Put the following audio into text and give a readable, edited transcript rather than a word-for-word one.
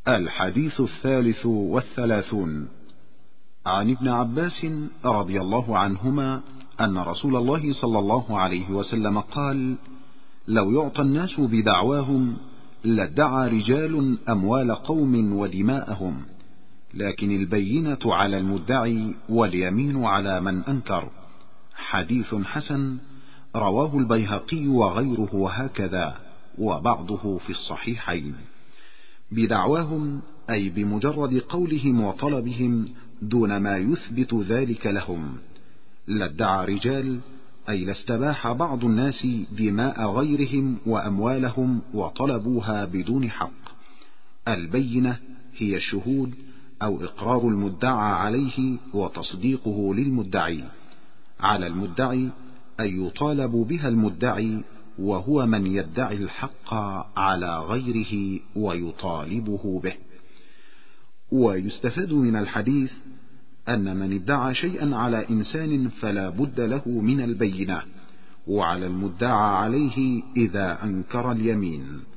الحديث 33 عن ابن عباس رضي الله عنهما أن رسول الله صلى الله عليه وسلم قال: لو يعطى الناس بدعواهم لادعى رجال أموال قوم ودماءهم، لكن البينة على المدعي واليمين على من أنكر. حديث حسن، رواه البيهقي وغيره وهكذا، وبعضه في الصحيحين. بدعواهم أي بمجرد قولهم وطلبهم دون ما يثبت ذلك لهم. لادعى رجال أي لاستباح بعض الناس دماء غيرهم وأموالهم وطلبوها بدون حق. البينة هي الشهود أو إقرار المدعى عليه وتصديقه للمدعي. على المدعي أي يطالب بها المدعي، وهو من يدعي الحق على غيره ويطالبه به. ويستفاد من الحديث أن من ادعى شيئا على إنسان فلا بد له من البينة، وعلى المدعى عليه إذا أنكر اليمين.